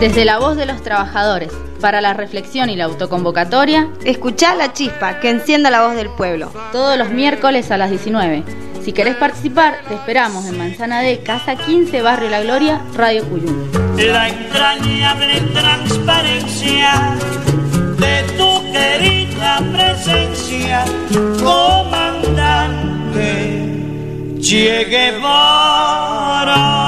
Desde la voz de los trabajadores, para la reflexión y la autoconvocatoria, escuchá La Chispa, que encienda la voz del pueblo. Todos los miércoles a las 19. Si querés participar, te esperamos en Manzana D, Casa 15, Barrio La Gloria, Radio Cuyum. La entrañable transparencia de tu querida presencia, comandante Che Guevara.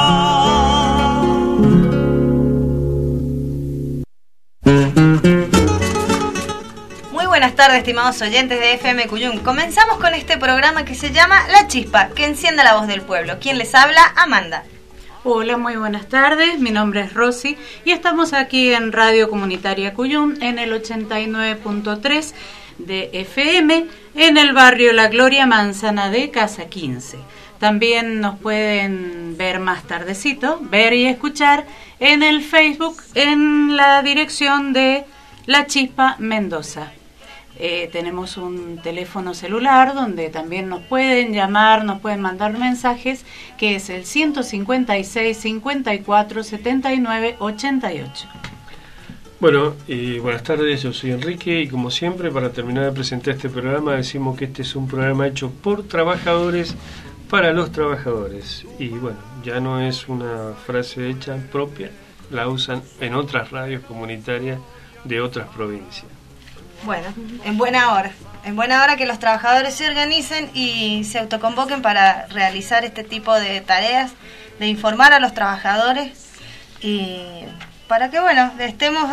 Buenas tardes, estimados oyentes de FM Cuyum. Comenzamos con este programa que se llama La Chispa, que encienda la voz del pueblo. ¿Quién les habla? Amanda. Hola, muy buenas tardes. Mi nombre es Rosy y estamos aquí en Radio Comunitaria Cuyum en el 89.3 de FM en el barrio La Gloria, Manzana D, Casa 15. También nos pueden ver más tardecito, ver y escuchar en el Facebook en la dirección de La Chispa Mendoza. Tenemos un teléfono celular donde también nos pueden llamar, nos pueden mandar mensajes, que es el 156 54 79 88. Bueno, buenas tardes, yo soy Enrique y como siempre, para terminar de presentar este programa, decimos que este es un programa hecho por trabajadores para los trabajadores. Y bueno, ya no es una frase hecha propia, la usan en otras radios comunitarias de otras provincias. Bueno, en buena hora que los trabajadores se organicen y se autoconvoquen para realizar este tipo de tareas, de informar a los trabajadores y para que, bueno, estemos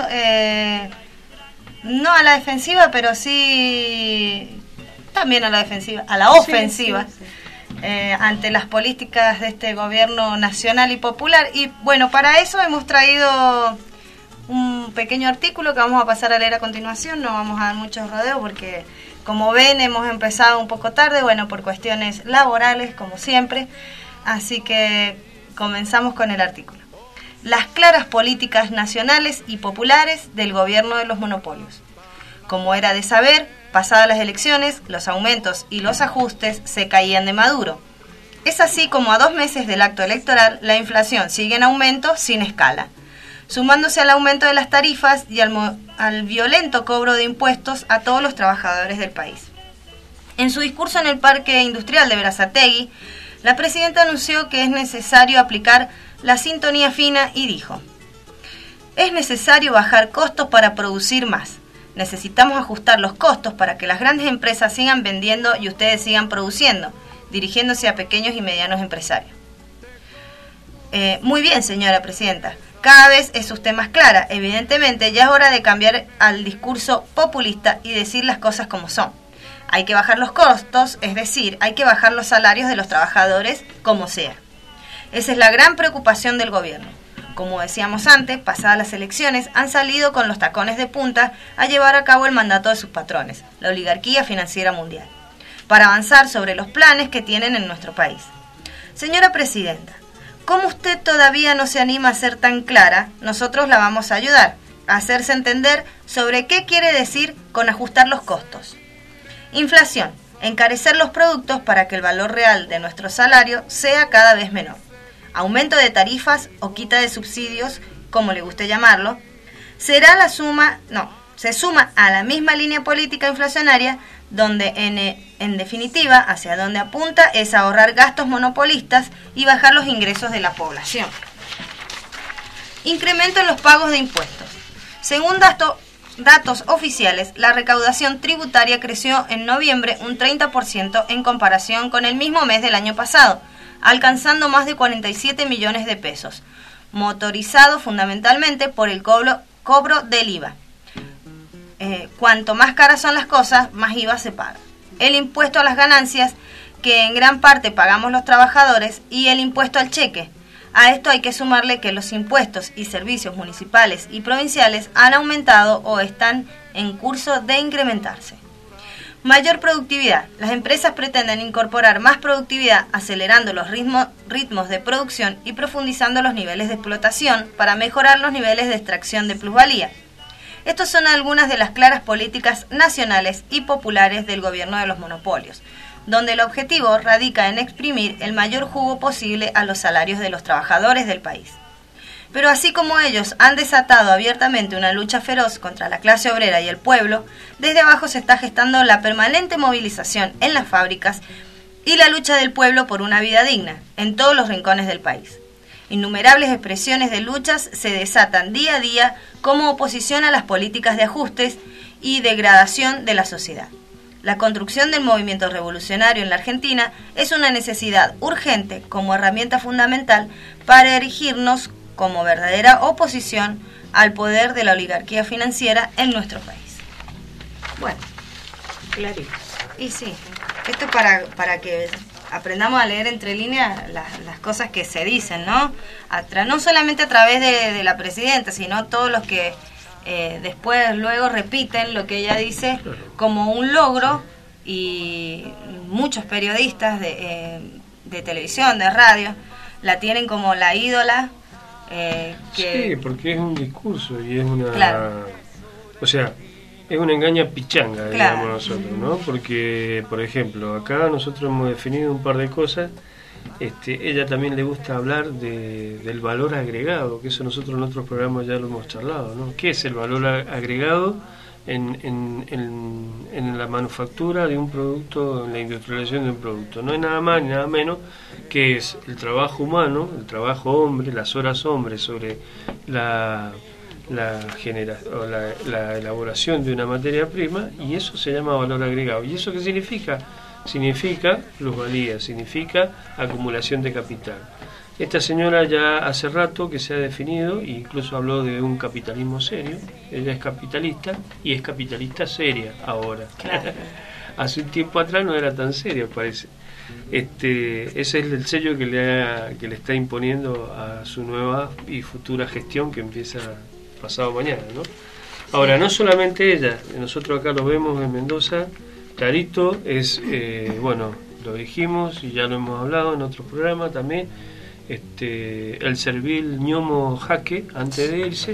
no a la defensiva, pero sí también a la defensiva, a la ofensiva, sí. Ante las políticas de este gobierno nacional y popular. Y bueno, para eso hemos traído un pequeño artículo que vamos a pasar a leer a continuación. No vamos a dar muchos rodeos porque, como ven, hemos empezado un poco tarde, bueno, por cuestiones laborales, como siempre. Así que comenzamos con el artículo. Las claras políticas nacionales y populares del gobierno de los monopolios. Como era de saber, pasadas las elecciones, los aumentos y los ajustes se caían de Maduro. Es así como a 2 meses del acto electoral, la inflación sigue en aumento sin escala, sumándose al aumento de las tarifas y al violento cobro de impuestos a todos los trabajadores del país. En su discurso en el Parque Industrial de Berazategui, la presidenta anunció que es necesario aplicar la sintonía fina y dijo: es necesario bajar costos para producir más. Necesitamos ajustar los costos para que las grandes empresas sigan vendiendo y ustedes sigan produciendo, dirigiéndose a pequeños y medianos empresarios. Muy bien, señora presidenta. Cada vez es usted más clara. Evidentemente ya es hora de cambiar al discurso populista y decir las cosas como son. Hay que bajar los costos, es decir, hay que bajar los salarios de los trabajadores como sea. Esa es la gran preocupación del gobierno. Como decíamos antes, pasadas las elecciones, han salido con los tacones de punta a llevar a cabo el mandato de sus patrones, la oligarquía financiera mundial, para avanzar sobre los planes que tienen en nuestro país. Señora presidenta, ¿cómo usted todavía no se anima a ser tan clara? Nosotros la vamos a ayudar a hacerse entender sobre qué quiere decir con ajustar los costos. Inflación, encarecer los productos para que el valor real de nuestro salario sea cada vez menor. Aumento de tarifas o quita de subsidios, como le guste llamarlo, se suma a la misma línea política inflacionaria donde en definitiva hacia donde apunta es ahorrar gastos monopolistas y bajar los ingresos de la población. Incremento en los pagos de impuestos. Según datos oficiales, la recaudación tributaria creció en noviembre un 30% en comparación con el mismo mes del año pasado, alcanzando más de 47 millones de pesos, motorizado fundamentalmente por el cobro del IVA. Cuanto más caras son las cosas, más IVA se paga. El impuesto a las ganancias, que en gran parte pagamos los trabajadores, y el impuesto al cheque. A esto hay que sumarle que los impuestos y servicios municipales y provinciales han aumentado o están en curso de incrementarse. Mayor productividad. Las empresas pretenden incorporar más productividad acelerando los ritmos de producción y profundizando los niveles de explotación para mejorar los niveles de extracción de plusvalía. Estas son algunas de las claras políticas nacionales y populares del gobierno de los monopolios, donde el objetivo radica en exprimir el mayor jugo posible a los salarios de los trabajadores del país. Pero así como ellos han desatado abiertamente una lucha feroz contra la clase obrera y el pueblo, desde abajo se está gestando la permanente movilización en las fábricas y la lucha del pueblo por una vida digna en todos los rincones del país. Innumerables expresiones de luchas se desatan día a día como oposición a las políticas de ajustes y degradación de la sociedad. La construcción del movimiento revolucionario en la Argentina es una necesidad urgente como herramienta fundamental para erigirnos como verdadera oposición al poder de la oligarquía financiera en nuestro país. Bueno, Clarito. y sí, esto para que aprendamos a leer entre líneas las cosas que se dicen, ¿no? No solamente a través de la presidenta, sino todos los que después luego repiten lo que ella dice como un logro, y muchos periodistas de televisión, de radio, la tienen como la ídola. Sí, porque es un discurso y es una... Claro. O sea, es una engaña pichanga, Claro. digamos nosotros, ¿no? Porque, por ejemplo, acá nosotros hemos definido un par de cosas. Ella también le gusta hablar del valor agregado, que eso nosotros en otros programas ya lo hemos charlado, ¿no? ¿Qué es el valor agregado en la manufactura de un producto, en la industrialización de un producto? No es nada más ni nada menos que es el trabajo humano, el trabajo hombre, las horas hombre sobre la elaboración de una materia prima, y eso se llama valor agregado. ¿Y eso qué significa? Significa plusvalía, significa acumulación de capital. Esta señora ya hace rato que se ha definido, e incluso habló de un capitalismo serio. Ella es capitalista y es capitalista seria ahora. Claro. Hace un tiempo atrás no era tan seria, parece. Ese es el sello que le está imponiendo a su nueva y futura gestión que empieza pasado mañana, ¿no? Ahora, no solamente ella, nosotros acá lo vemos en Mendoza, clarito, bueno, lo dijimos y ya lo hemos hablado en otros programas también, el servil ñomo Jaque, antes de irse,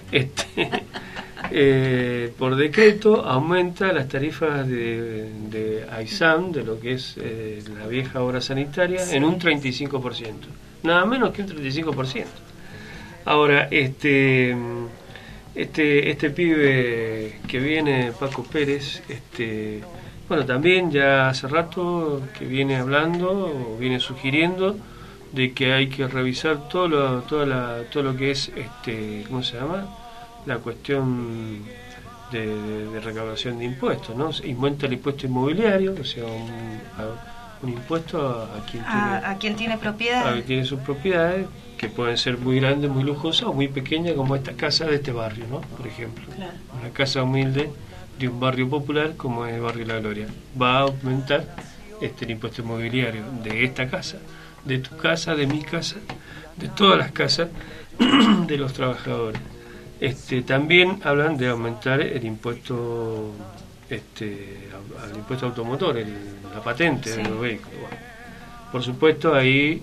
por decreto aumenta las tarifas de AISAM, de lo que es la vieja obra sanitaria, en un 35%, nada menos que un 35%. Ahora, este pibe que viene, Paco Pérez, bueno, también ya hace rato que viene hablando o viene sugiriendo de que hay que revisar todo lo que es, ¿cómo se llama? La cuestión de recaudación de impuestos, ¿no? Aumenta el impuesto inmobiliario, o sea, un impuesto a quien tiene propiedades. A quien tiene sus propiedades, que pueden ser muy grandes, muy lujosas o muy pequeñas, como esta casa de este barrio, ¿no? Por ejemplo, claro. Una casa humilde de un barrio popular como es el barrio La Gloria. Va a aumentar el impuesto inmobiliario de esta casa, de tu casa, de mi casa, de todas las casas de los trabajadores. También hablan de aumentar el impuesto al impuesto automotor, la patente de los vehículos. Bueno, por supuesto, ahí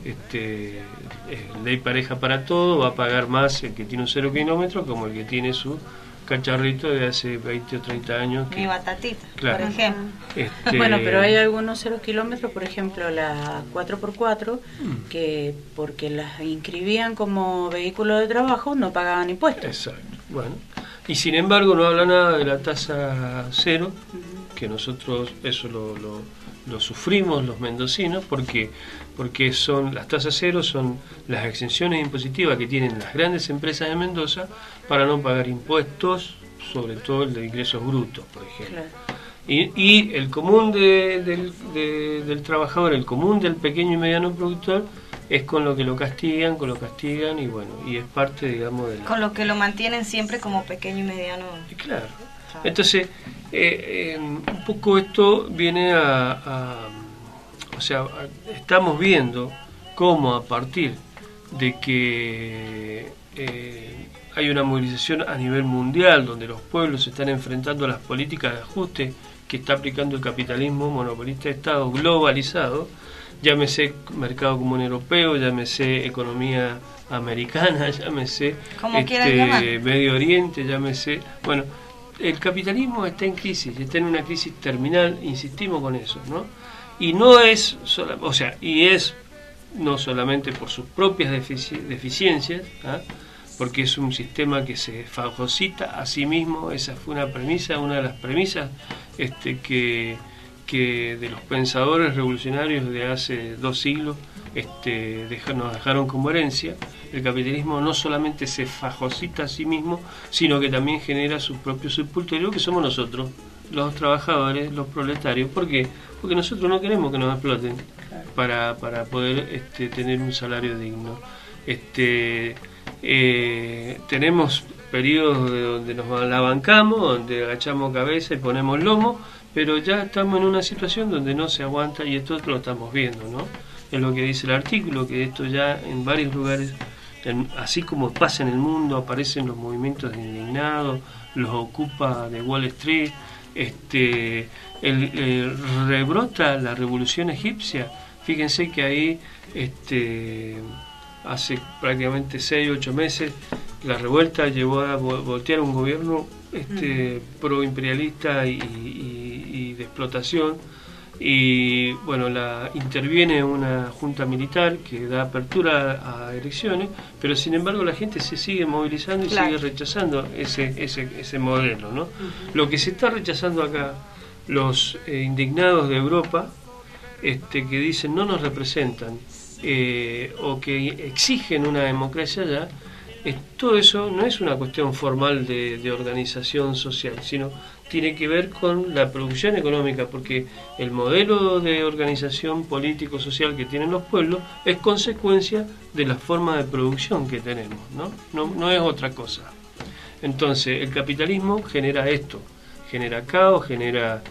ley pareja para todo, va a pagar más el que tiene un 0 kilómetro como el que tiene su cacharrito de hace 20 o 30 años. Mi batatita, claro. Por ejemplo. Bueno, pero hay algunos 0 kilómetros, por ejemplo, la 4x4, que porque las inscribían como vehículo de trabajo no pagaban impuestos. Exacto. Bueno, y sin embargo no habla nada de la tasa cero, que nosotros eso lo sufrimos los mendocinos, porque son las tasas cero, son las exenciones impositivas que tienen las grandes empresas de Mendoza para no pagar impuestos, sobre todo el de ingresos brutos, por ejemplo. Claro. Y el común del trabajador, el común del pequeño y mediano productor, es con lo que lo castigan, y bueno, y es parte, digamos, de con lo que lo mantienen siempre como pequeño y mediano. Claro. Entonces, un poco esto viene o sea, estamos viendo cómo a partir de que hay una movilización a nivel mundial donde los pueblos se están enfrentando a las políticas de ajuste que está aplicando el capitalismo monopolista de Estado globalizado, llámese mercado común europeo, llámese economía americana, llámese Medio Oriente, llámese... Bueno, el capitalismo está en crisis, está en una crisis terminal, insistimos con eso, ¿no? Y no es no solamente por sus propias deficiencias, porque es un sistema que se fagocita a sí mismo. Esa fue una de las premisas que de los pensadores revolucionarios de hace 2 siglos nos dejaron como herencia. El capitalismo no solamente se fagocita a sí mismo, sino que también genera su propio sepulcro, que somos nosotros, los trabajadores, los proletarios. ¿Por qué? Porque nosotros no queremos que nos exploten para poder tener un salario digno. Tenemos periodos de donde nos la bancamos, donde agachamos cabeza y ponemos lomo, pero ya estamos en una situación donde no se aguanta, y esto lo estamos viendo, ¿no? Es lo que dice el artículo, que esto ya en varios lugares, así como pasa en el mundo, aparecen los movimientos de indignados, los ocupa de Wall Street, rebrota la revolución egipcia. Fíjense que ahí hace prácticamente 6-8 meses la revuelta llevó a voltear un gobierno pro-imperialista y de explotación, y bueno, interviene una junta militar que da apertura a elecciones, pero sin embargo la gente se sigue movilizando y sigue rechazando ese modelo, ¿no? Lo que se está rechazando acá, los indignados de Europa, que dicen no nos representan, o que exigen una democracia allá, todo eso no es una cuestión formal de organización social, sino tiene que ver con la producción económica, porque el modelo de organización político-social que tienen los pueblos es consecuencia de la forma de producción que tenemos, no es otra cosa. Entonces el capitalismo genera esto, genera caos, genera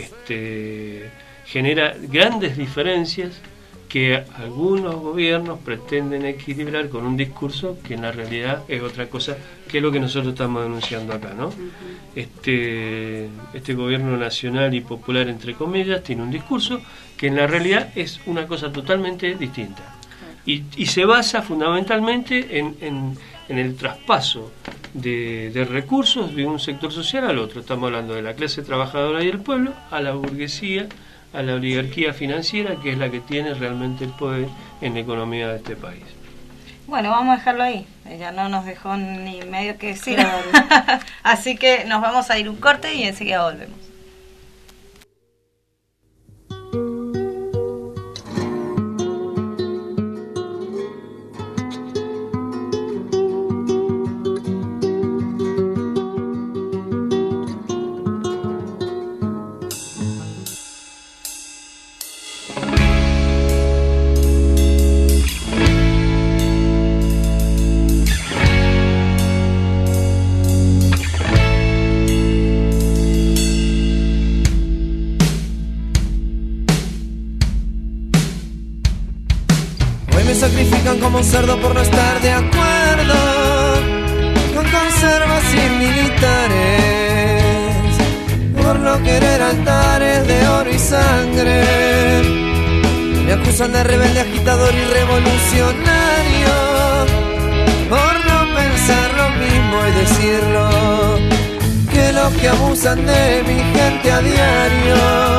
grandes diferencias que algunos gobiernos pretenden equilibrar con un discurso que en la realidad es otra cosa, que es lo que nosotros estamos denunciando acá, ¿no? Este gobierno nacional y popular, entre comillas, tiene un discurso que en la realidad es una cosa totalmente distinta, y se basa fundamentalmente en el traspaso de recursos de un sector social al otro. Estamos hablando de la clase trabajadora y el pueblo a la burguesía, a la oligarquía financiera, que es la que tiene realmente el poder en la economía de este país. Bueno, vamos a dejarlo ahí. Ella no nos dejó ni medio que decir. Así que nos vamos a ir un corte y enseguida volvemos. Como un cerdo por no estar de acuerdo con conservas y militares, por no querer altares de oro y sangre. Me acusan de rebelde, agitador y revolucionario, por no pensar lo mismo y decirlo, que los que abusan de mi gente a diario.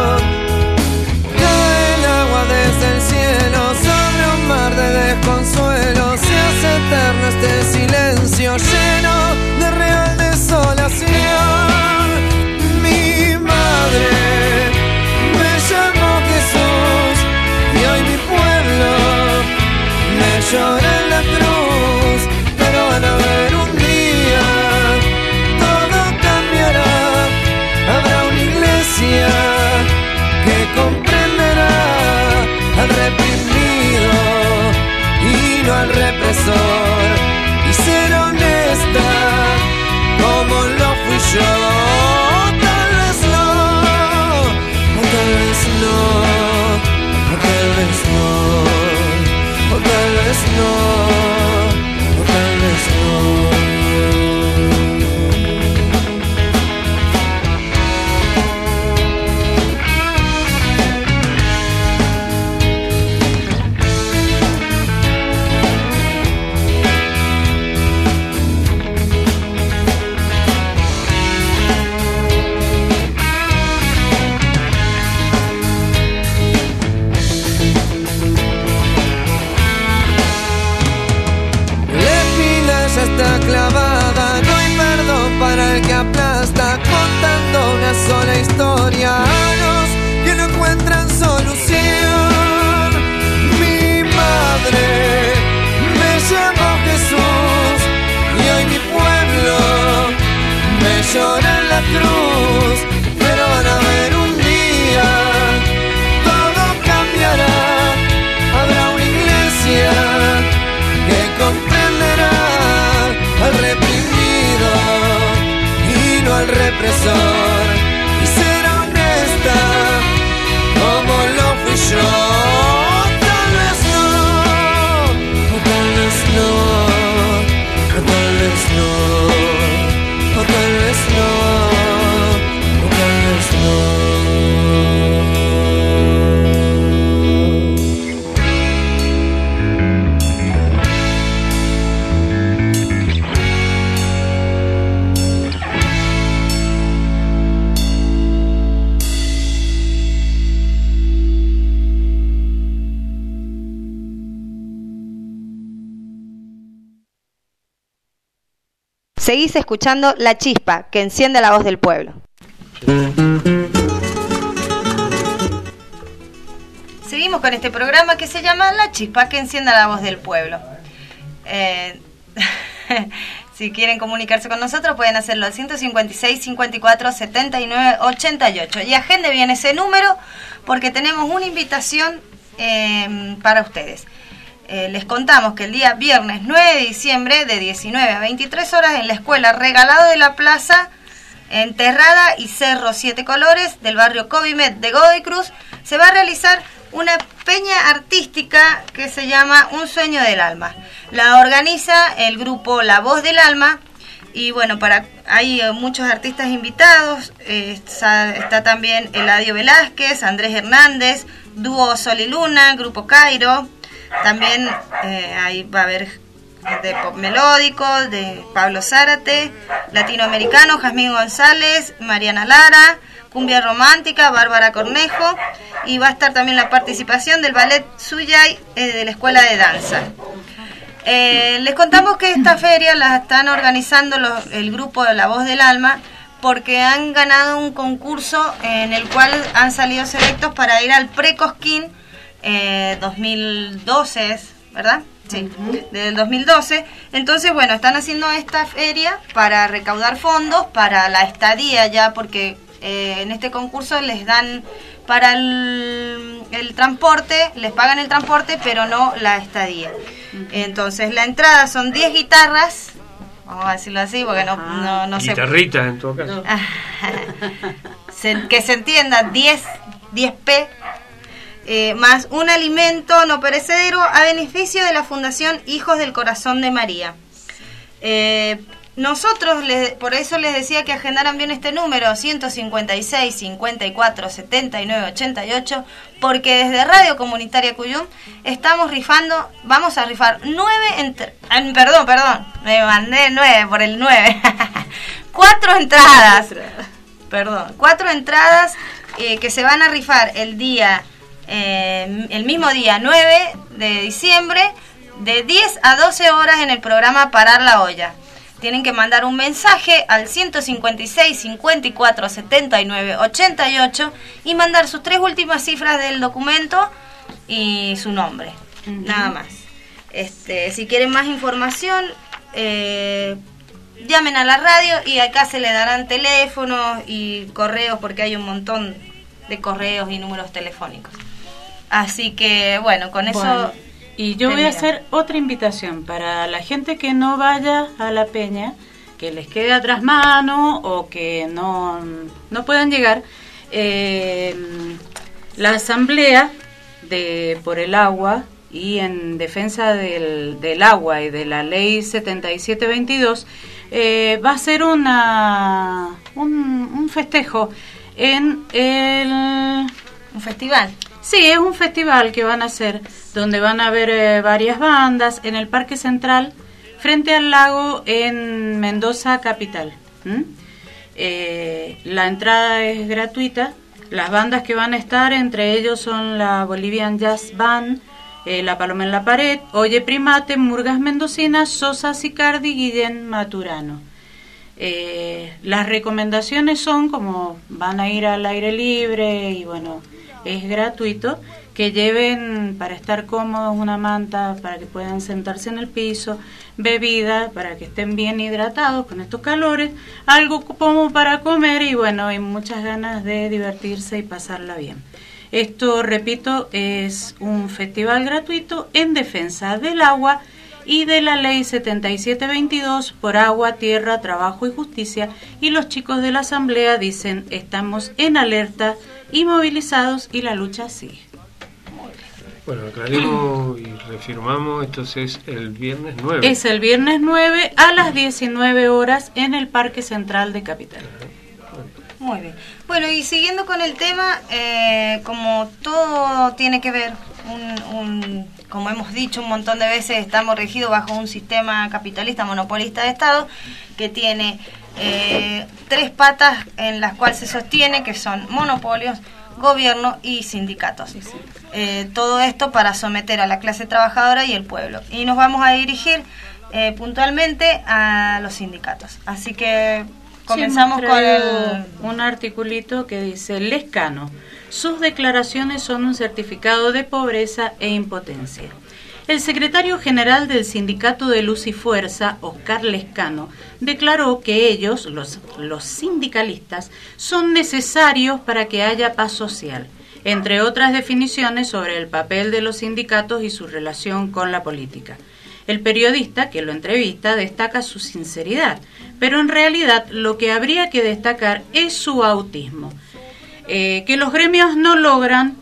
Cae el agua desde el cielo sobre un mar de desconsuelo, se hace eterno este silencio lleno de real desolación. Mi madre me llamó Jesús y hoy mi pueblo me llora en la cruz, pero van a ver un día todo cambiará, habrá una iglesia que comprenderá al reprimido y no al represor, y ser honesta como lo fui yo. Tal vez no, o tal vez no, o tal vez no, o tal vez no, o tal vez no. sola historia a los que no encuentran solución. Mi madre me llamó Jesús y hoy mi pueblo me llora en la cruz. Pero van a ver un día, todo cambiará. Habrá una iglesia que comprenderá al reprimido y no al represor, y será honesta como lo fui yo. Tal vez no, o tal vez no, o tal vez no, o tal vez no, o tal vez no. Seguís escuchando La Chispa, que enciende la voz del pueblo. Seguimos con este programa que se llama La Chispa, que enciende la voz del pueblo. Si quieren comunicarse con nosotros pueden hacerlo al 156 54 79 88. Y agende bien ese número porque tenemos una invitación para ustedes. Les contamos que el día viernes 9 de diciembre de 19 a 23 horas en la escuela Regalado de la Plaza Enterrada y Cerro Siete Colores del barrio Covimet de Godoy Cruz se va a realizar una peña artística que se llama Un Sueño del Alma. La organiza el grupo La Voz del Alma y bueno, hay muchos artistas invitados. Está también Eladio Velázquez, Andrés Hernández, Dúo Sol y Luna, Grupo Cairo. También ahí va a haber de pop melódico, de Pablo Zárate, latinoamericano, Jazmín González, Mariana Lara, cumbia romántica, Bárbara Cornejo, y va a estar también la participación del ballet Suyay de la Escuela de Danza. Les contamos que esta feria la están organizando el grupo de La Voz del Alma porque han ganado un concurso en el cual han salido selectos para ir al Pre-Cosquín 2012, ¿verdad? Sí, del 2012. Entonces, bueno, están haciendo esta feria para recaudar fondos para la estadía ya, porque en este concurso les dan para el transporte, les pagan el transporte, pero no la estadía. Entonces, la entrada son 10 guitarras, vamos a decirlo así, porque no sé. Guitarritas en todo caso. Que se entienda, 10 P. Más un alimento no perecedero a beneficio de la Fundación Hijos del Corazón de María. Nosotros, por eso les decía que agendaran bien este número, 156 54 79 88, porque desde Radio Comunitaria Cuyum vamos a rifar 9 por el 9. 4 entradas. Perdón, 4 entradas que se van a rifar el mismo día 9 de diciembre de 10 a 12 horas en el programa Parar la Olla. Tienen que mandar un mensaje al 156 54 79 88 y mandar sus 3 últimas cifras del documento y su nombre, nada más. Si quieren más información, llamen a la radio y acá se le darán teléfonos y correos porque hay un montón de correos y números telefónicos. Así que, bueno, con eso... Y yo voy a hacer otra invitación para la gente que no vaya a la peña, que les quede atrás mano o que no puedan llegar. La asamblea por el agua y en defensa del agua y de la ley 7722 va a ser un festejo en el... ¿Un festival? Sí, es un festival que van a hacer, donde van a haber varias bandas en el Parque Central, frente al lago en Mendoza capital. La entrada es gratuita. Las bandas que van a estar, entre ellos son la Bolivian Jazz Band, La Paloma en la Pared, Oye Primate, Murgas Mendocinas, Sosa Sicardi, Guillén Maturano. Las recomendaciones son, como van a ir al aire libre y bueno, es gratuito, que lleven para estar cómodos una manta para que puedan sentarse en el piso, bebida para que estén bien hidratados con estos calores, algo como para comer y bueno, hay muchas ganas de divertirse y pasarla bien. Esto, repito, es un festival gratuito en defensa del agua y de la ley 7722 por agua, tierra, trabajo y justicia, y los chicos de la asamblea dicen: estamos en alerta y movilizados y la lucha sigue. Bueno, aclaremos y reafirmamos, esto es el viernes 9. Es el viernes 9 a las 19 horas en el Parque Central de Capital. Muy bien. Bueno, y siguiendo con el tema, como todo tiene que ver, como hemos dicho un montón de veces, estamos regidos bajo un sistema capitalista monopolista de Estado que tiene 3 patas en las cuales se sostiene, que son monopolios, gobierno y sindicatos. Sí, sí. Todo esto para someter a la clase trabajadora y el pueblo. Y nos vamos a dirigir puntualmente a los sindicatos. Así que comenzamos con un articulito que dice: Lescano, sus declaraciones son un certificado de pobreza e impotencia. El secretario general del Sindicato de Luz y Fuerza, Oscar Lescano, declaró que ellos, los sindicalistas, son necesarios para que haya paz social, entre otras definiciones sobre el papel de los sindicatos y su relación con la política. El periodista que lo entrevista destaca su sinceridad, pero en realidad lo que habría que destacar es su autismo, que los gremios no logran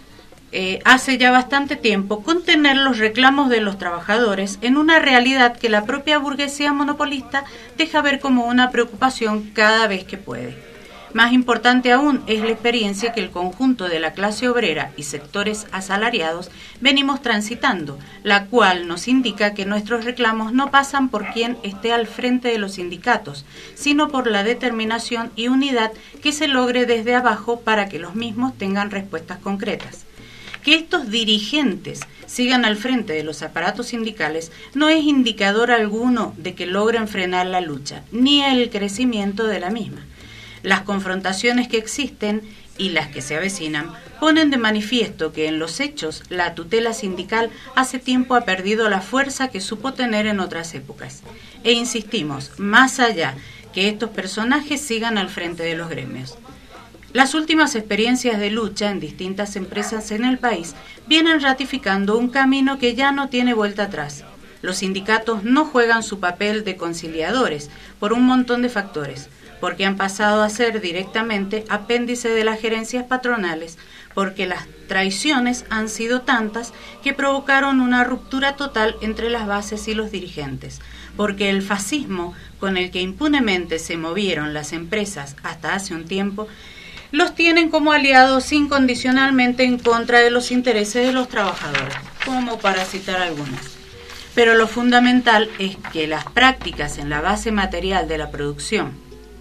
hace ya bastante tiempo contener los reclamos de los trabajadores en una realidad que la propia burguesía monopolista deja ver como una preocupación cada vez que puede. Más importante aún es la experiencia que el conjunto de la clase obrera y sectores asalariados venimos transitando, la cual nos indica que nuestros reclamos no pasan por quien esté al frente de los sindicatos, sino por la determinación y unidad que se logre desde abajo para que los mismos tengan respuestas concretas. Que estos dirigentes sigan al frente de los aparatos sindicales no es indicador alguno de que logren frenar la lucha, ni el crecimiento de la misma. Las confrontaciones que existen y las que se avecinan ponen de manifiesto que en los hechos la tutela sindical hace tiempo ha perdido la fuerza que supo tener en otras épocas. E insistimos, más allá que estos personajes sigan al frente de los gremios. Las últimas experiencias de lucha en distintas empresas en el país vienen ratificando un camino que ya no tiene vuelta atrás. Los sindicatos no juegan su papel de conciliadores por un montón de factores, porque han pasado a ser directamente apéndice de las gerencias patronales, porque las traiciones han sido tantas que provocaron una ruptura total entre las bases y los dirigentes, porque el fascismo con el que impunemente se movieron las empresas hasta hace un tiempo los tienen como aliados incondicionalmente en contra de los intereses de los trabajadores, como para citar algunas. Pero lo fundamental es que las prácticas en la base material de la producción,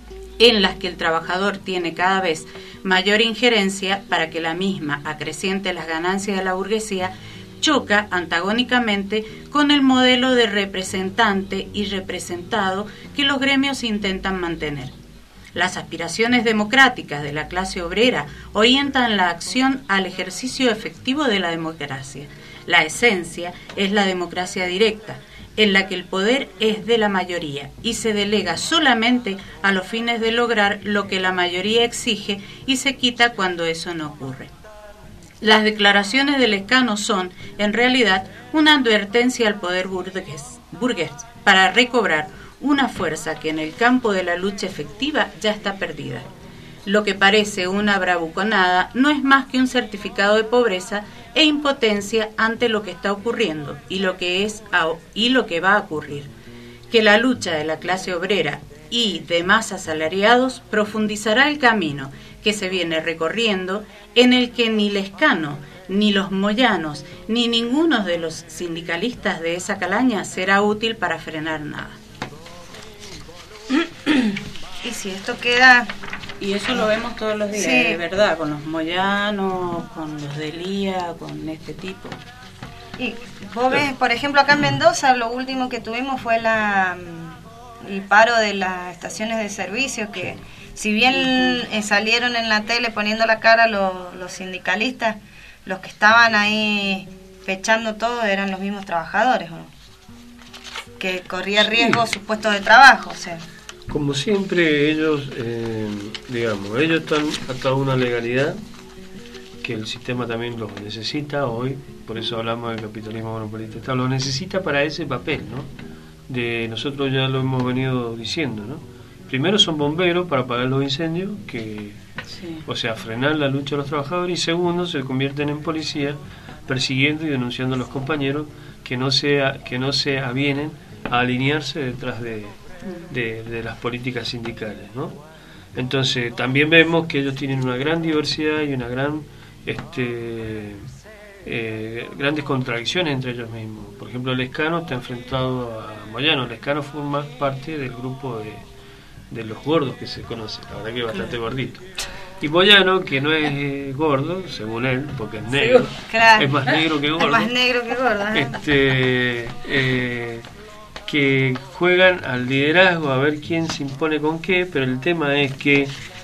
en las que el trabajador tiene cada vez mayor injerencia para que la misma acreciente las ganancias de la burguesía, choca antagónicamente con el modelo de representante y representado que los gremios intentan mantener. Las aspiraciones democráticas de la clase obrera orientan la acción al ejercicio efectivo de la democracia. La esencia es la democracia directa, en la que el poder es de la mayoría y se delega solamente a los fines de lograr lo que la mayoría exige y se quita cuando eso no ocurre. Las declaraciones de Lescano son, en realidad, una advertencia al poder burgués para recobrar una fuerza que en el campo de la lucha efectiva ya está perdida. Lo que parece una bravuconada no es más que un certificado de pobreza e impotencia ante lo que está ocurriendo y lo que va a ocurrir. Que la lucha de la clase obrera y demás asalariados profundizará el camino que se viene recorriendo, en el que ni Lescano, ni los moyanos, ni ninguno de los sindicalistas de esa calaña será útil para frenar nada. Y si esto queda... Y eso lo vemos todos los días, sí. De verdad, con los moyanos, con los de Lía, con este tipo. Y vos ves, por ejemplo, acá en Mendoza, lo último que tuvimos fue la el paro de las estaciones de servicio, que si bien salieron en la tele poniendo la cara los sindicalistas, los que estaban ahí fechando todo eran los mismos trabajadores, ¿no? Que corría riesgo su puesto de trabajo, o sea. Como siempre, ellos, ellos están atados a una legalidad que el sistema también los necesita hoy, por eso hablamos del capitalismo monopolista, los necesita para ese papel, ¿no? Nosotros ya lo hemos venido diciendo, ¿no? Primero son bomberos para apagar los incendios, o sea, frenar la lucha de los trabajadores, y segundo, se convierten en policía persiguiendo y denunciando a los compañeros que no se avienen a alinearse detrás de las políticas sindicales, ¿no? Entonces también vemos que ellos tienen una gran diversidad y una grandes contradicciones entre ellos mismos. Por ejemplo, Lescano está enfrentado a Moyano. Lescano forma parte del grupo de los gordos que se conoce, la verdad que es bastante gordito. Y Moyano, que no es gordo, según él, porque es negro, claro, es más negro que gordo. Es más negro que gordo, que juegan al liderazgo a ver quién se impone con qué, pero el tema es que,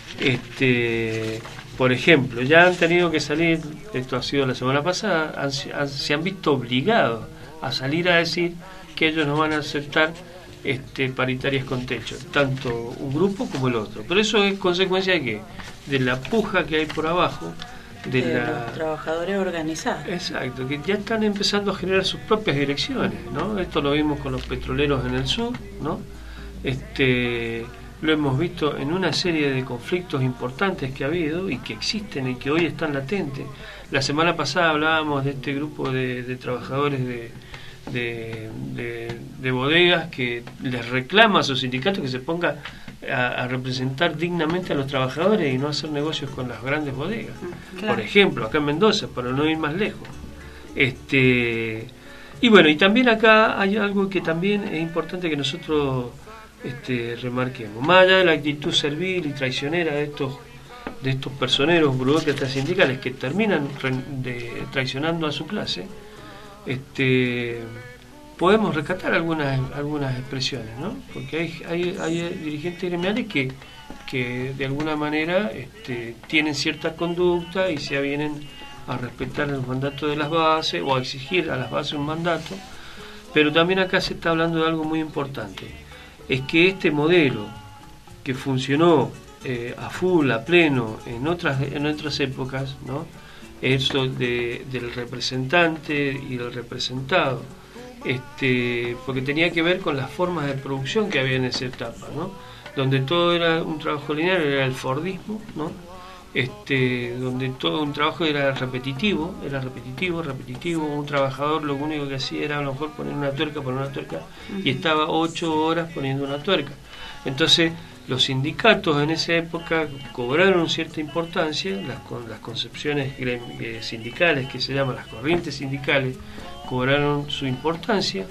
por ejemplo, ya han tenido que salir, esto ha sido la semana pasada, se han visto obligados a salir a decir que ellos no van a aceptar paritarias con techo, tanto un grupo como el otro. Pero eso es consecuencia de ¿qué? De la puja que hay por abajo de los trabajadores organizados. Exacto, que ya están empezando a generar sus propias direcciones, ¿no? Esto lo vimos con los petroleros en el sur, ¿no? Lo hemos visto en una serie de conflictos importantes que ha habido y que existen y que hoy están latentes. La semana pasada hablábamos de este grupo de trabajadores de bodegas que les reclama a sus sindicatos que se ponga a representar dignamente a los trabajadores y no hacer negocios con las grandes bodegas. Claro. Por ejemplo, acá en Mendoza, para no ir más lejos. Y bueno, y también acá hay algo que también es importante que nosotros remarquemos. Más allá de la actitud servil y traicionera de estos personeros burócratas sindicales que terminan traicionando a su clase, podemos rescatar algunas expresiones, ¿no? Porque hay dirigentes gremiales que de alguna manera tienen cierta conducta y se avienen a respetar el mandato de las bases o a exigir a las bases un mandato, pero también acá se está hablando de algo muy importante, es que este modelo que funcionó a full, a pleno en otras épocas, ¿no? Eso del representante y del representado, porque tenía que ver con las formas de producción que había en esa etapa, ¿no? Donde todo era un trabajo lineal, era el fordismo, ¿no? Donde todo un trabajo era repetitivo, un trabajador lo único que hacía era a lo mejor poner una tuerca y estaba 8 horas poniendo una tuerca. Entonces los sindicatos en esa época cobraron cierta importancia, las concepciones sindicales que se llaman las corrientes sindicales cobraron su importancia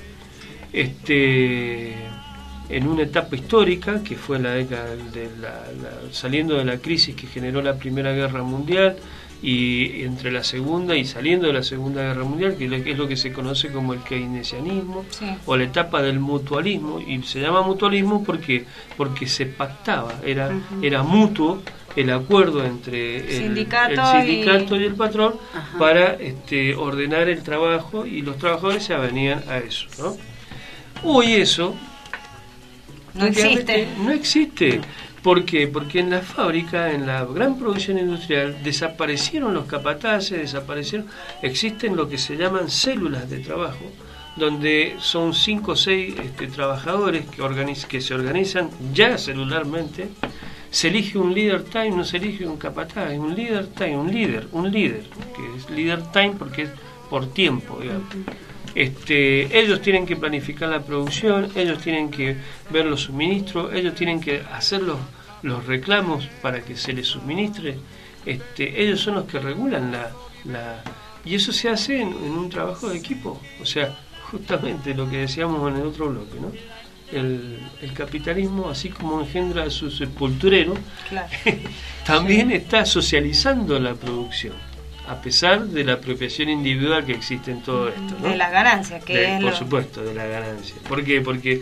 en una etapa histórica que fue la década saliendo de la crisis que generó la Primera Guerra Mundial y entre la Segunda y saliendo de la Segunda Guerra Mundial, que es lo que se conoce como el keynesianismo, sí, o la etapa del mutualismo, y se llama mutualismo porque se pactaba, era mutuo el acuerdo entre el sindicato y el patrón, ajá, para ordenar el trabajo, y los trabajadores se avenían a eso, ¿no? Hoy eso no existe. ¿Por qué? Porque en la fábrica, en la gran producción industrial, desaparecieron los capataces, existen lo que se llaman células de trabajo, donde son 5 o 6 trabajadores que se organizan ya celularmente. Se elige un leader time, no se elige un capataz, es un leader time, un líder, que es leader time porque es por tiempo, digamos. Ellos tienen que planificar la producción, ellos tienen que ver los suministros, ellos tienen que hacer los reclamos para que se les suministre, ellos son los que regulan y eso se hace en un trabajo de equipo, o sea, justamente lo que decíamos en el otro bloque, ¿no? El capitalismo, así como engendra a su sepulturero, claro, también está socializando la producción, a pesar de la apropiación individual que existe en todo esto, ¿no? De la ganancia, por supuesto, de la ganancia. ¿Por qué? Porque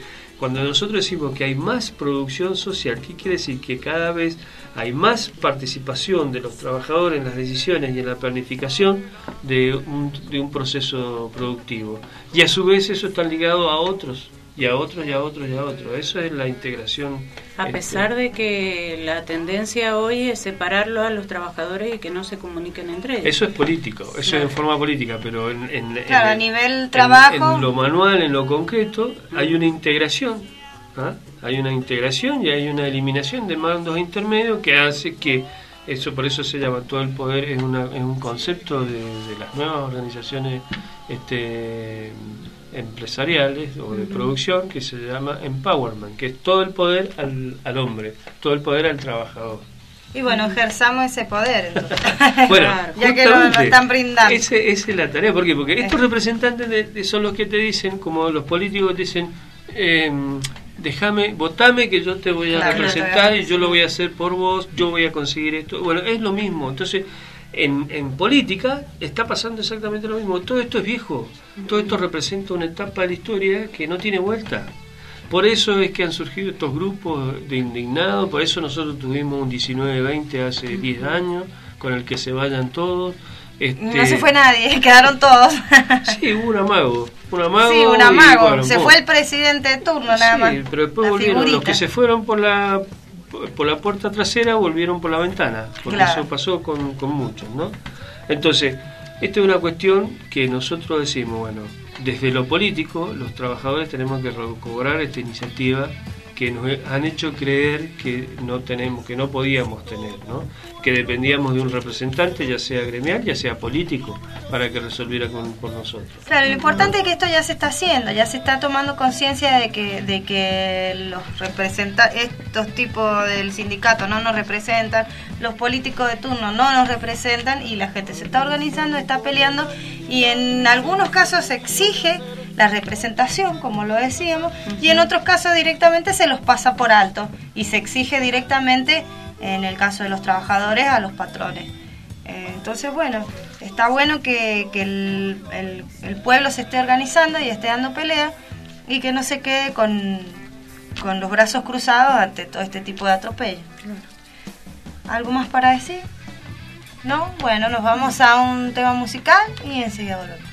cuando nosotros decimos que hay más producción social, ¿qué quiere decir? Que cada vez hay más participación de los trabajadores en las decisiones y en la planificación de un proceso productivo. Y a su vez eso está ligado a otros, y a otros, y a otros, y a otros. Eso es la integración. A pesar de que la tendencia hoy es separarlo a los trabajadores y que no se comuniquen entre ellos. Eso es político, eso claro. Es en forma política, pero a nivel trabajo, en lo manual, en lo concreto, hay una integración. ¿Ah? Hay una integración y hay una eliminación de mandos intermedios que hace que eso, por eso se llama todo el poder, es un concepto de las nuevas organizaciones empresariales o de producción, que se llama empowerment, que es todo el poder al hombre, todo el poder al trabajador. Y bueno, ejerzamos ese poder, entonces. Bueno, ya que lo están brindando. Esa es la tarea. ¿Por qué? Porque estos representantes son los que te dicen, como los políticos te dicen, votame que yo te voy a representar y yo lo voy a hacer por vos, yo voy a conseguir esto. Bueno, es lo mismo. Entonces, en política está pasando exactamente lo mismo. Todo esto es viejo, todo esto representa una etapa de la historia que no tiene vuelta. Por eso es que han surgido estos grupos de indignados, por eso nosotros tuvimos un 19-20 hace 10 años, con el que se vayan todos. No se fue nadie, quedaron todos. Sí, hubo un amago. Sí, un amago. Bueno, se fue el presidente de turno, nada más. Sí, pero después volvieron. Los que se fueron por la puerta trasera volvieron por la ventana, porque claro. Eso pasó con muchos, ¿no? Entonces, esta es una cuestión que nosotros decimos, bueno, desde lo político, los trabajadores tenemos que recobrar esta iniciativa que nos han hecho creer que no podíamos tener, ¿no? Que dependíamos de un representante, ya sea gremial, ya sea político, para que resolviera por nosotros. Claro, lo importante es que esto ya se está haciendo, ya se está tomando conciencia de que los estos tipos del sindicato no nos representan, los políticos de turno no nos representan, y la gente se está organizando, está peleando, y en algunos casos se exige la representación, como lo decíamos, y en otros casos directamente se los pasa por alto y se exige directamente, en el caso de los trabajadores, a los patrones. Entonces, bueno, está bueno que el pueblo se esté organizando y esté dando pelea, y que no se quede con los brazos cruzados ante todo este tipo de atropello. ¿Algo más para decir? ¿No? Bueno, nos vamos a un tema musical y enseguida volvemos.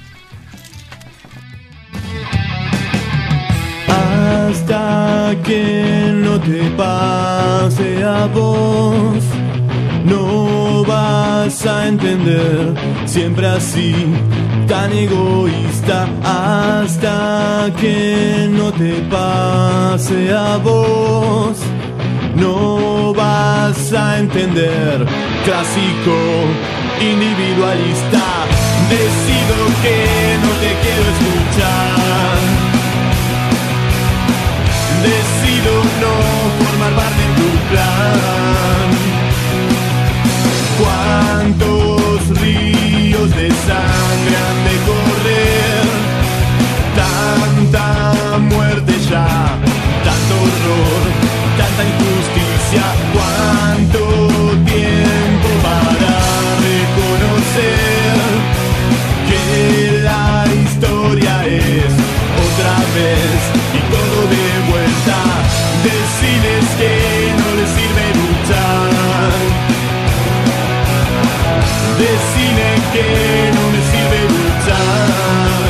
Hasta que no te pase a vos, no vas a entender, siempre así, tan egoísta. Hasta que no te pase a vos, no vas a entender, clásico, individualista. Decido que no te quiero escuchar, decido no formar parte de tu plan. Cuántos ríos de sangre han de correr, tanta muerte ya, tanto horror, tanta injusticia. Cuánto tiempo para reconocer que la historia es otra vez y todo de vuelta. Decides que no les sirve luchar, decide que no me sirve luchar.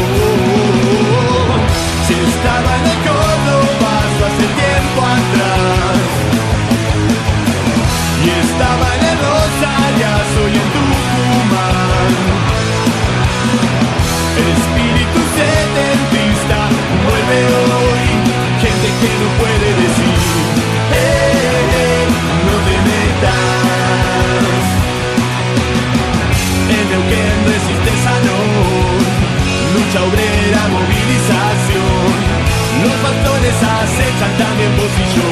Si estaba en el Córdoba hace tiempo atrás, y estaba en el Rosarias hoy en Tucumán. Espíritu setentista vuelve hoy, gente que no puede decir, no te metas. En Neuquén resiste Sanón, lucha obrera, movilización, los patrones acechan también vos y yo.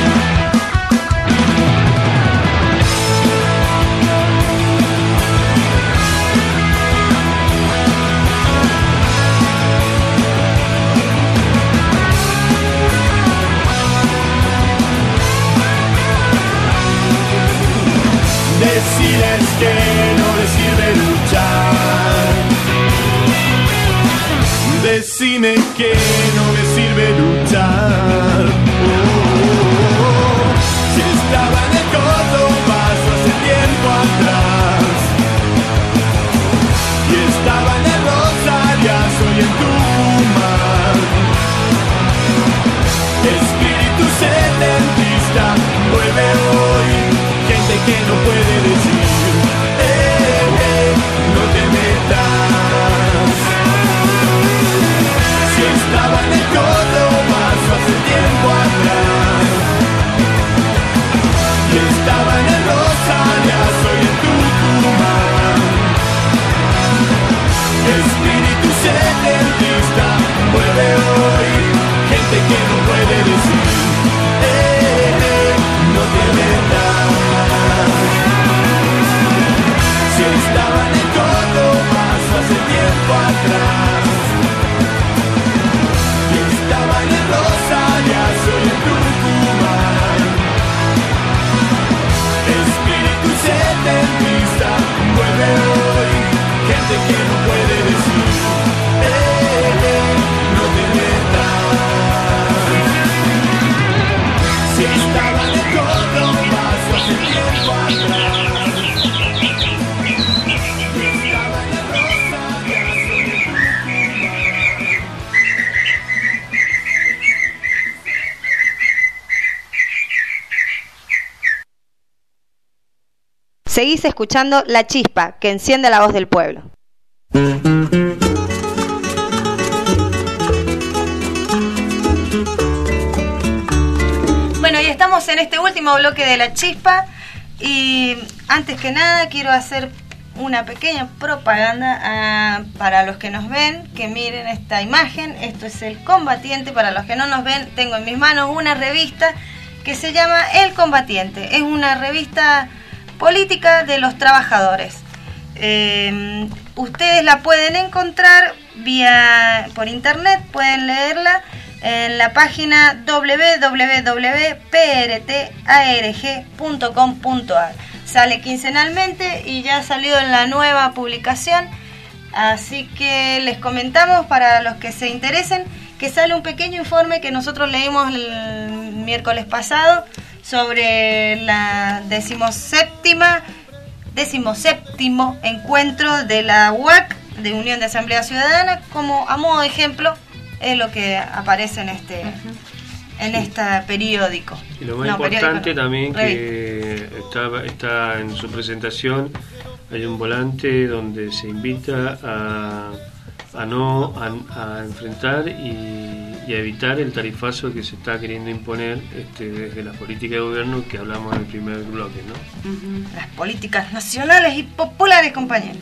Decides que no les sirve luchar, decime que no les sirve luchar. Seguís escuchando La Chispa, que enciende la voz del pueblo. Bueno, y estamos en este último bloque de La Chispa y antes que nada quiero hacer una pequeña propaganda para los que nos ven, que miren esta imagen. Esto es El Combatiente. Para los que no nos ven, tengo en mis manos una revista que se llama El Combatiente. Es una revista política de los trabajadores. Ustedes la pueden encontrar por internet, pueden leerla en la página www.prtarg.com.ar. Sale quincenalmente y ya ha salido en la nueva publicación, así que les comentamos para los que se interesen que sale un pequeño informe que nosotros leímos el miércoles pasado sobre la 17º encuentro de la UAC, de Unión de Asamblea Ciudadana, como a modo de ejemplo es lo que aparece en este periódico. Y lo más importante también que está en su presentación, hay un volante donde se invita a enfrentar y a evitar el tarifazo que se está queriendo imponer desde la política de gobierno que hablamos en el primer bloque, ¿no? Las políticas nacionales y populares, compañeros.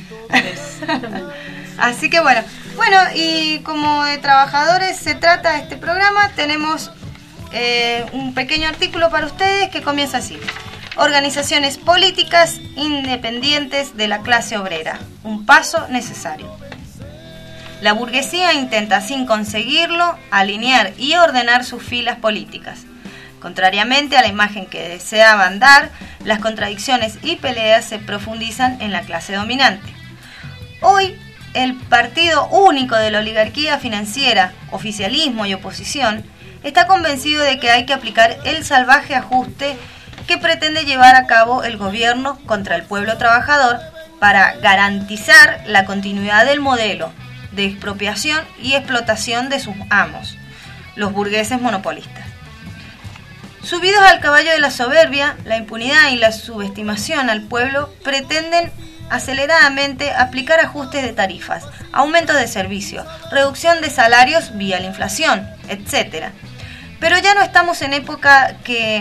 Así que bueno, y como de trabajadores se trata este programa, tenemos un pequeño artículo para ustedes que comienza así: organizaciones políticas independientes de la clase obrera, un paso necesario. La burguesía intenta, sin conseguirlo, alinear y ordenar sus filas políticas. Contrariamente a la imagen que deseaban dar, las contradicciones y peleas se profundizan en la clase dominante. Hoy, el partido único de la oligarquía financiera, oficialismo y oposición, está convencido de que hay que aplicar el salvaje ajuste que pretende llevar a cabo el gobierno contra el pueblo trabajador para garantizar la continuidad del modelo de expropiación y explotación de sus amos, los burgueses monopolistas. Subidos al caballo de la soberbia, la impunidad y la subestimación al pueblo, pretenden aceleradamente aplicar ajustes de tarifas, aumentos de servicios, reducción de salarios vía la inflación, etc. Pero ya no estamos en la época que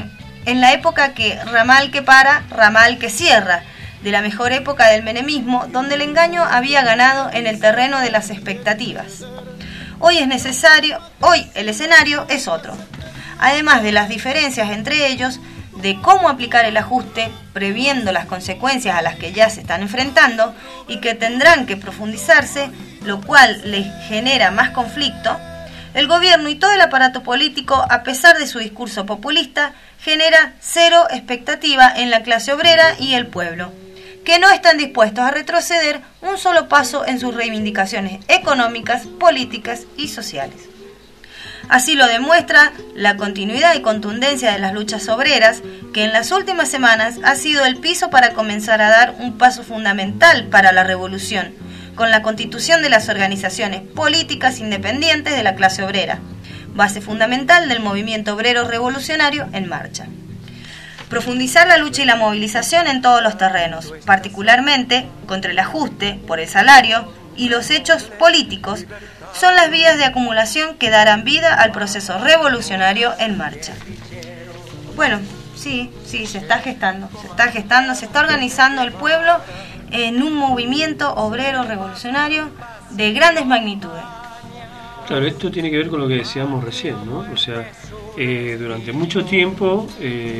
ramal que para, ramal que cierra, de la mejor época del menemismo, donde el engaño había ganado en el terreno de las expectativas. Hoy el escenario es otro. Además de las diferencias entre ellos, de cómo aplicar el ajuste, previendo las consecuencias a las que ya se están enfrentando y que tendrán que profundizarse, lo cual les genera más conflicto, el gobierno y todo el aparato político, a pesar de su discurso populista, genera cero expectativa en la clase obrera y el pueblo, que no están dispuestos a retroceder un solo paso en sus reivindicaciones económicas, políticas y sociales. Así lo demuestra la continuidad y contundencia de las luchas obreras, que en las últimas semanas ha sido el piso para comenzar a dar un paso fundamental para la revolución, con la constitución de las organizaciones políticas independientes de la clase obrera, base fundamental del movimiento obrero revolucionario en marcha. Profundizar la lucha y la movilización en todos los terrenos, particularmente contra el ajuste por el salario y los hechos políticos, son las vías de acumulación que darán vida al proceso revolucionario en marcha. Bueno, sí, se está gestando, se está organizando el pueblo en un movimiento obrero revolucionario de grandes magnitudes. Claro, esto tiene que ver con lo que decíamos recién, ¿no? O sea, durante mucho tiempo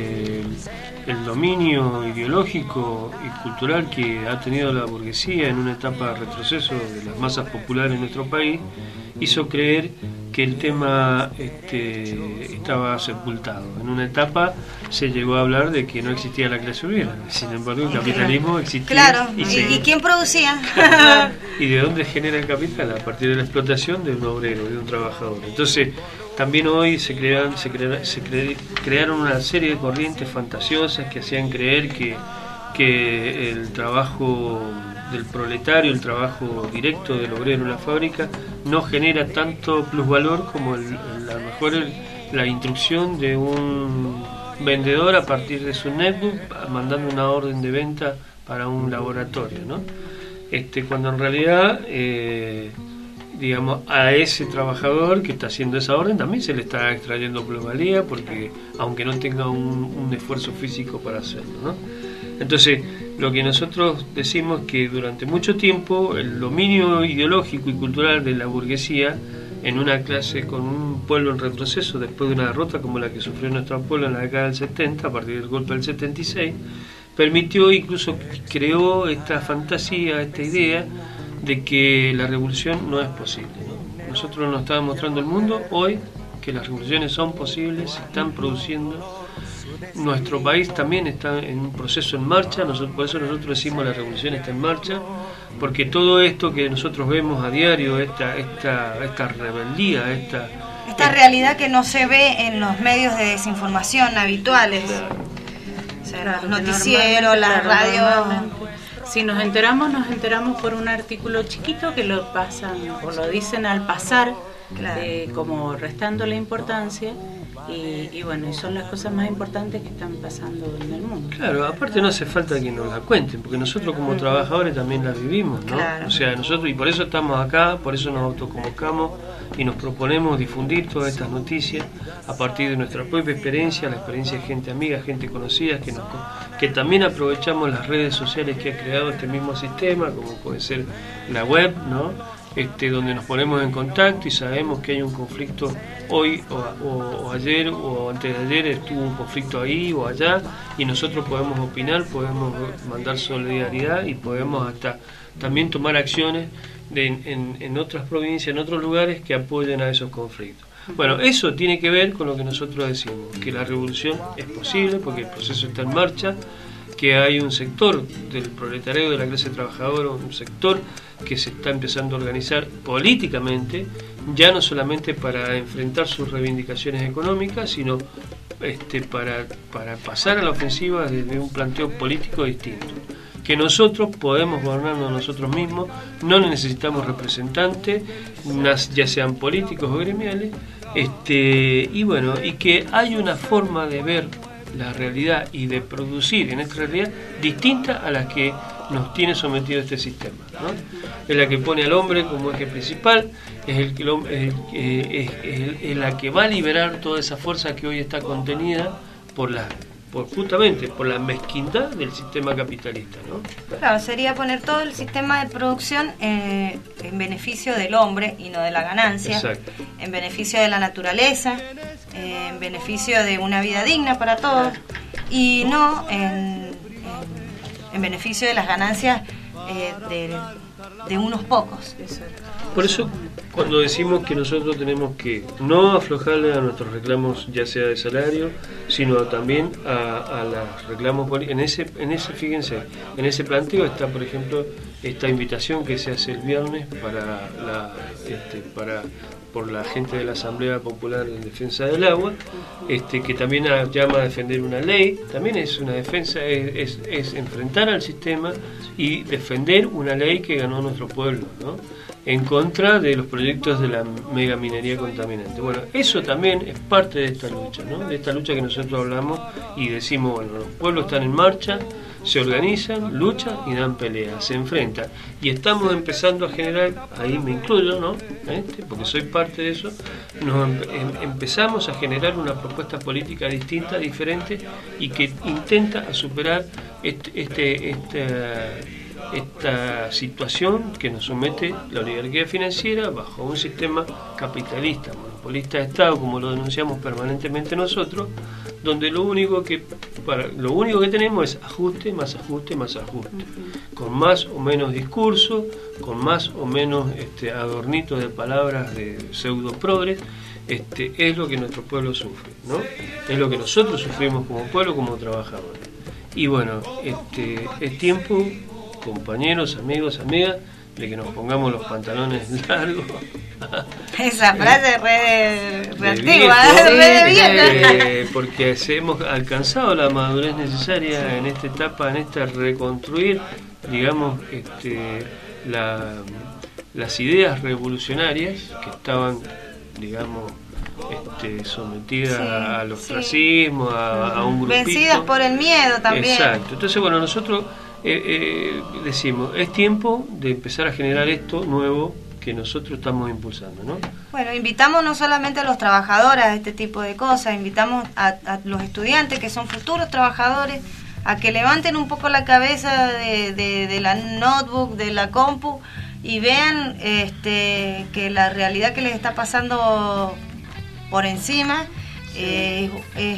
el dominio ideológico y cultural que ha tenido la burguesía en una etapa de retroceso de las masas populares en nuestro país hizo creer que el tema estaba sepultado. En una etapa se llegó a hablar de que no existía la clase obrera, sin embargo el capitalismo existía. Claro, ¿y quién producía? ¿Y de dónde genera el capital? A partir de la explotación de un obrero, de un trabajador. Entonces, también hoy se crearon una serie de corrientes fantasiosas que hacían creer que el trabajo del proletario, el trabajo directo del obrero en la fábrica, no genera tanto plusvalor como la instrucción de un vendedor a partir de su netbook mandando una orden de venta para un laboratorio, ¿no? Cuando en realidad digamos, a ese trabajador que está haciendo esa orden también se le está extrayendo plusvalía, porque aunque no tenga un esfuerzo físico para hacerlo, ¿no? Entonces, lo que nosotros decimos es que durante mucho tiempo el dominio ideológico y cultural de la burguesía en una clase con un pueblo en retroceso después de una derrota como la que sufrió nuestro pueblo en la década del 70, a partir del golpe del 76, permitió, incluso creó esta fantasía, esta idea de que la revolución no es posible, ¿no? Nosotros nos está demostrando el mundo hoy que las revoluciones son posibles, se están produciendo. Nuestro país también está en un proceso en marcha, por eso nosotros decimos la revolución está en marcha, porque todo esto que nosotros vemos a diario, esta rebeldía, esta realidad que no se ve en los medios de desinformación habituales, o sea, los noticieros, la radio. Si nos enteramos por un artículo chiquito que lo pasan o lo dicen al pasar, claro, como restando la importancia. Y bueno, y son las cosas más importantes que están pasando en el mundo. Claro, aparte no hace falta que nos la cuenten, porque nosotros como trabajadores también la vivimos, ¿no? Claro. O sea, nosotros, y por eso estamos acá, por eso nos autoconvocamos y nos proponemos difundir todas estas noticias a partir de nuestra propia experiencia, la experiencia de gente amiga, gente conocida, que también aprovechamos las redes sociales que ha creado este mismo sistema, como puede ser la web, ¿no? Donde nos ponemos en contacto y sabemos que hay un conflicto hoy o ayer o antes de ayer estuvo un conflicto ahí o allá, y nosotros podemos opinar, podemos mandar solidaridad y podemos hasta también tomar acciones en otras provincias, en otros lugares que apoyen a esos conflictos. Bueno, eso tiene que ver con lo que nosotros decimos, que la revolución es posible porque el proceso está en marcha, que hay un sector del proletariado, de la clase trabajadora, un sector que se está empezando a organizar políticamente, ya no solamente para enfrentar sus reivindicaciones económicas, sino para pasar a la ofensiva desde un planteo político distinto. Que nosotros podemos gobernarnos nosotros mismos, no necesitamos representantes, ya sean políticos o gremiales, y bueno, y que hay una forma de ver la realidad y de producir en esta realidad distinta a la que nos tiene sometido este sistema, ¿no? Es la que pone al hombre como eje principal, es la que va a liberar toda esa fuerza que hoy está contenida justamente por la mezquindad del sistema capitalista, ¿no? Claro, sería poner todo el sistema de producción en beneficio del hombre y no de la ganancia. Exacto. En beneficio de la naturaleza, en beneficio de una vida digna para todos, y no en beneficio de las ganancias de unos pocos. Por eso, cuando decimos que nosotros tenemos que no aflojarle a nuestros reclamos, ya sea de salario, sino también a los reclamos fíjense, en ese planteo está, por ejemplo, esta invitación que se hace el viernes por la gente de la Asamblea Popular en Defensa del Agua, que también llama a defender una ley, también es una defensa, es enfrentar al sistema y defender una ley que ganó nuestro pueblo, ¿no? En contra de los proyectos de la megaminería contaminante. Bueno, eso también es parte de esta lucha, ¿no? De esta lucha que nosotros hablamos y decimos, bueno, los pueblos están en marcha, se organizan, luchan y dan pelea, se enfrentan. Y estamos empezando a generar, ahí me incluyo, ¿no? Porque soy parte de eso, empezamos a generar una propuesta política distinta, diferente, y que intenta superar esta situación que nos somete la oligarquía financiera bajo un sistema capitalista, monopolista de Estado, como lo denunciamos permanentemente nosotros, donde lo único que tenemos es ajuste, más ajuste, más ajuste, con más o menos discurso, con más o menos adornitos de palabras de pseudo progres. Es lo que nuestro pueblo sufre, ¿no? Es lo que nosotros sufrimos como pueblo, como trabajadores. Y bueno, es tiempo, compañeros, amigos, amigas, de que nos pongamos los pantalones largos. Esa frase re antigua, re vieja. Porque hemos alcanzado la madurez necesaria en esta etapa, en esta reconstruir, digamos, las ideas revolucionarias que estaban, digamos, sometida al ostracismo, a un grupito. Vencidas por el miedo también. Exacto. Entonces, bueno, nosotros decimos, es tiempo de empezar a generar esto nuevo que nosotros estamos impulsando, ¿no? Bueno, invitamos no solamente a los trabajadores a este tipo de cosas, invitamos a los estudiantes que son futuros trabajadores a que levanten un poco la cabeza de la notebook, de la compu, y vean que la realidad que les está pasando por encima es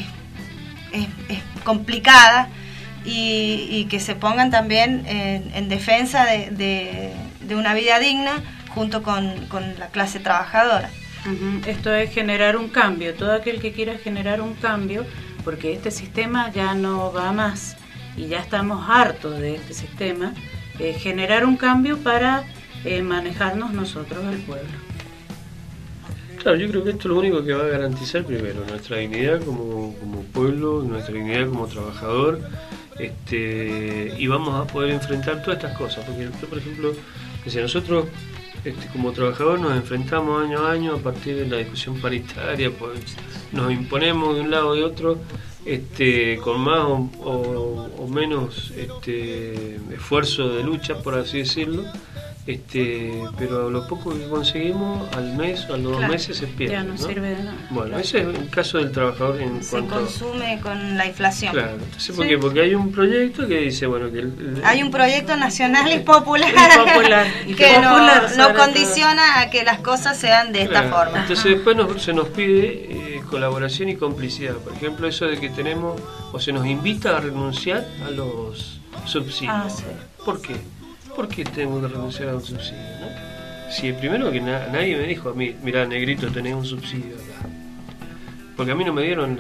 complicada, y que se pongan también en defensa de una vida digna junto con la clase trabajadora. Esto es generar un cambio, todo aquel que quiera generar un cambio, porque este sistema ya no va más y ya estamos hartos de este sistema, generar un cambio para manejarnos nosotros, el pueblo. Claro, yo creo que esto es lo único que va a garantizar primero nuestra dignidad como pueblo, nuestra dignidad como trabajador, y vamos a poder enfrentar todas estas cosas, porque yo, por ejemplo, si nosotros como trabajadores nos enfrentamos año a año a partir de la discusión paritaria, pues nos imponemos de un lado o de otro, con más o menos esfuerzo de lucha, por así decirlo, pero a lo poco que conseguimos al mes o a los 2 meses se pierde. Ya no sirve de nada. Bueno, ese es el caso del trabajador se consume con la inflación. Claro, entonces ¿por qué? Porque hay un proyecto que dice, bueno, que hay un proyecto nacional y popular, que nos condiciona a que las cosas sean de esta forma. Entonces después se nos pide colaboración y complicidad. Por ejemplo, eso de que tenemos, o se nos invita a renunciar a los subsidios. Sí. ¿Por qué? ¿Por qué tenemos que renunciar a un subsidio, no? Si primero que nadie me dijo a mí, mirá, negrito, tenés un subsidio acá. Porque a mí no me dieron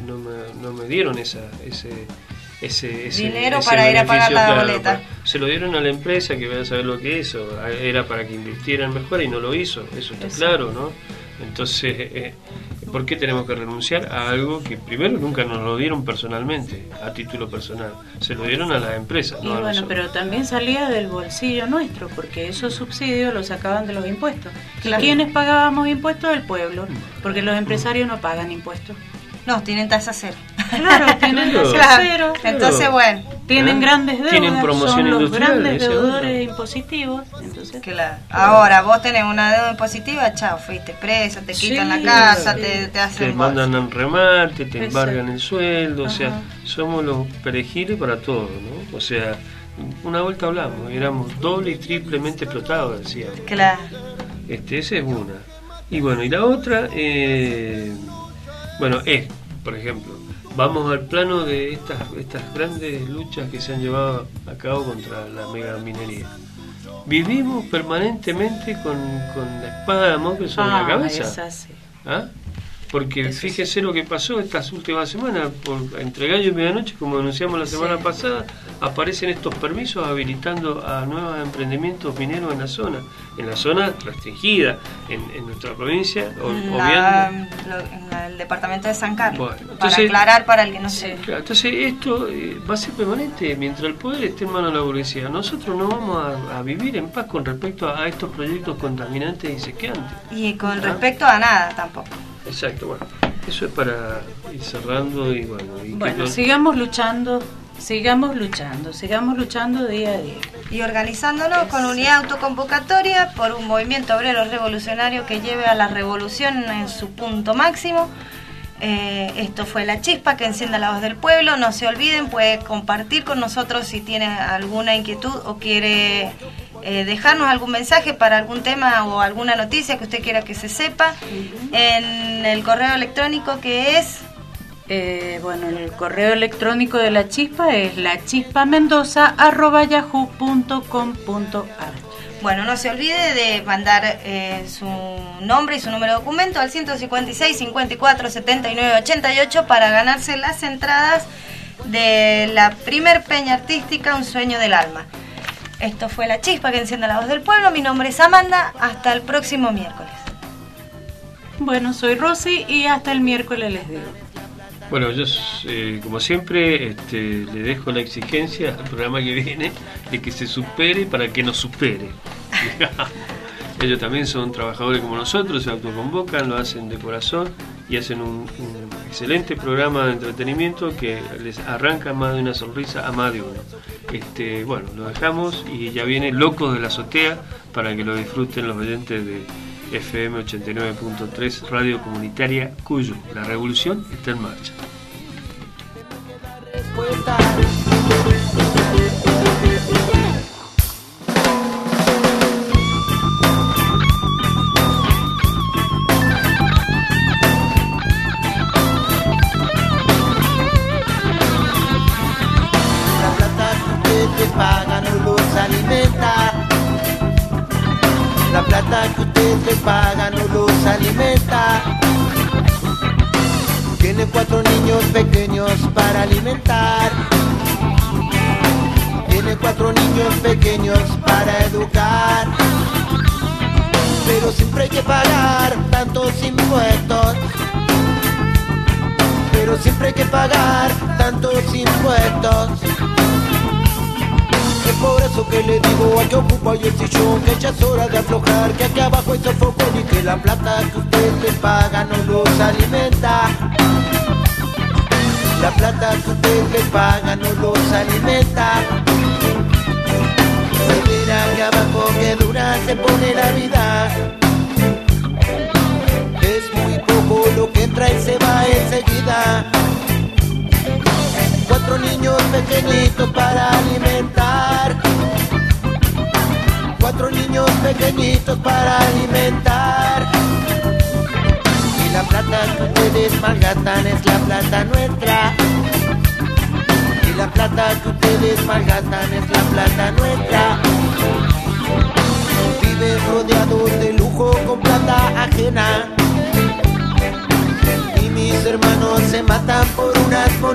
ese dinero para ir a pagar la boleta. Se lo dieron a la empresa, que vaya a saber lo que hizo. Era para que invirtieran mejor y no lo hizo. Eso está claro, ¿no? Entonces, ¿por qué tenemos que renunciar a algo que primero nunca nos lo dieron personalmente, a título personal? Se lo dieron a las empresas, y no a bueno, nosotros. pero también salía del bolsillo nuestro, porque esos subsidios los sacaban de los impuestos. Claro. ¿Quiénes pagábamos impuestos? El pueblo, porque los empresarios no pagan impuestos. No, tienen tasa cero. Claro, tienen tasa cero. Entonces, bueno, tienen grandes deudas, tienen promoción son los industrial, grandes ese deudores impositivos. Entonces, claro. Ahora, vos tenés una deuda impositiva, chao, fuiste preso, te quitan la casa, te hacen... Te mandan a remate, te embargan Exacto. el sueldo, o sea, somos los perejiles para todo, ¿no? O sea, una vuelta hablamos, éramos doble y triplemente explotados, decíamos. Claro. Esa es una. Y bueno, y la otra, por ejemplo, vamos al plano de estas grandes luchas que se han llevado a cabo contra la megaminería. Vivimos permanentemente con la espada de Damocles sobre la cabeza. Esa sí. ¿Ah? Porque Eso fíjese lo que pasó estas últimas semanas, entre gallo y medianoche, como denunciamos la semana pasada, aparecen estos permisos habilitando a nuevos emprendimientos mineros en la zona restringida, en nuestra provincia, en el departamento de San Carlos, bueno, para entonces, aclarar para el que no sé. Claro, entonces esto va a ser permanente mientras el poder esté en manos de la burguesía. Nosotros no vamos a vivir en paz con respecto a estos proyectos contaminantes y sequeantes. Y con respecto a nada tampoco. Exacto, bueno, eso es para ir cerrando y bueno. Sigamos luchando día a día. Y organizándonos con unidad autoconvocatoria por un movimiento obrero revolucionario que lleve a la revolución en su punto máximo. Esto fue La Chispa, que encienda la voz del pueblo. No se olviden, puede compartir con nosotros si tiene alguna inquietud o quiere dejarnos algún mensaje para algún tema o alguna noticia que usted quiera que se sepa, en el correo electrónico que es... el correo electrónico de La Chispa es lachispamendoza@yahoo.com.ar. Bueno, no se olvide de mandar su nombre y su número de documento al 156 54 79 88 para ganarse las entradas de la primer peña artística Un Sueño del Alma. Esto fue La Chispa, que enciende la voz del pueblo. Mi nombre es Amanda. Hasta el próximo miércoles. Bueno, soy Rosy y hasta el miércoles les digo. Bueno, yo como siempre le dejo la exigencia al programa que viene de que se supere para que nos supere. Ellos también son trabajadores como nosotros, se autoconvocan, lo hacen de corazón y hacen un excelente programa de entretenimiento que les arranca más de una sonrisa a más de uno. Bueno, lo dejamos y ya viene Locos de la Azotea para que lo disfruten los oyentes de FM 89.3 Radio Comunitaria Cuyo. La revolución está en marcha. Paga no los alimenta. La plata que usted le paga no los alimenta. Tiene 4 niños pequeños para alimentar. Tiene 4 niños pequeños para educar. Pero siempre hay que pagar tantos impuestos. Pero siempre hay que pagar tantos impuestos. Es por eso que le digo al que ocupa hoy el sillón que ya es hora de aflojar, que aquí abajo hay sofocón y que la plata que usted le paga no los alimenta. La plata que usted le paga no los alimenta. Se mira que abajo que dura se pone la vida. Es muy poco lo que entra y se va enseguida. 4 niños pequeñitos para alimentar. 4 niños pequeñitos para alimentar. Y la plata que ustedes malgastan es la plata nuestra. Y la plata que ustedes malgastan es la plata nuestra. Viven rodeados de lujo con plata ajena. Y mis hermanos se matan por unas monedas.